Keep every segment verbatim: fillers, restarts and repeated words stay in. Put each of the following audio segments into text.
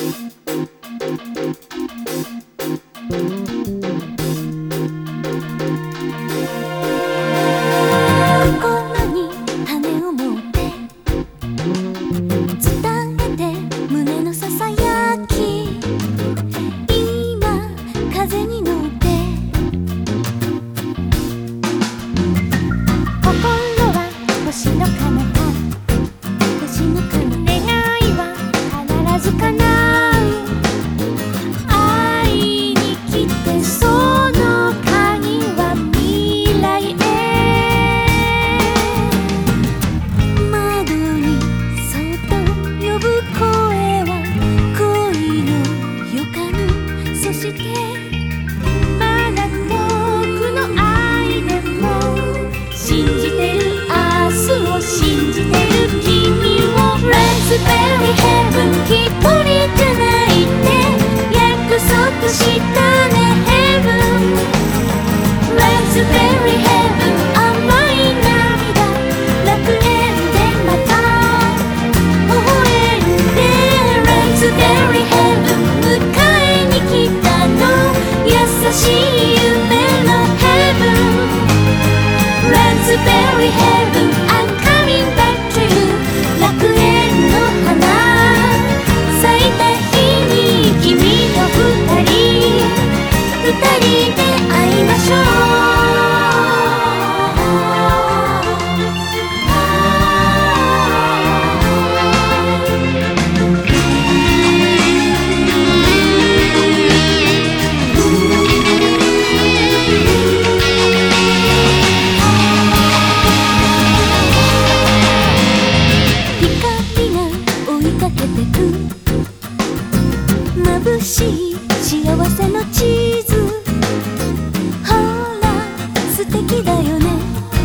眩しい幸せの地図、ほら素敵だよね。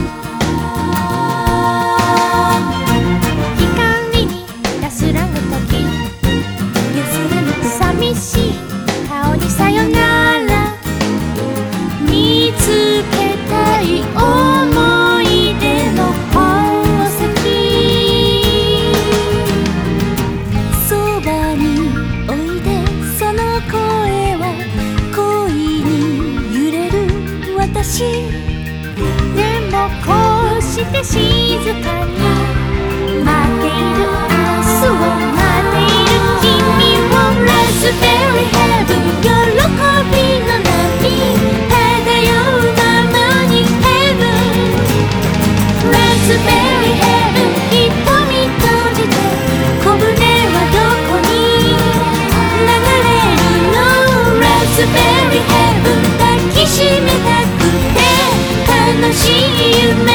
光に安らぐ時、安らぐ寂しい顔にさよなら、見つけたい思い出の宝石、そばにおいで、その声は恋に揺れる私。でもこうして静かに待っている、明日を待っている君を Raspberry Heaven 喜びの波漂うままに Heaven Raspberry Heaven 瞳閉じて小舟はどこに流れるの Raspberry Heaven 抱きしめたくて楽しい夢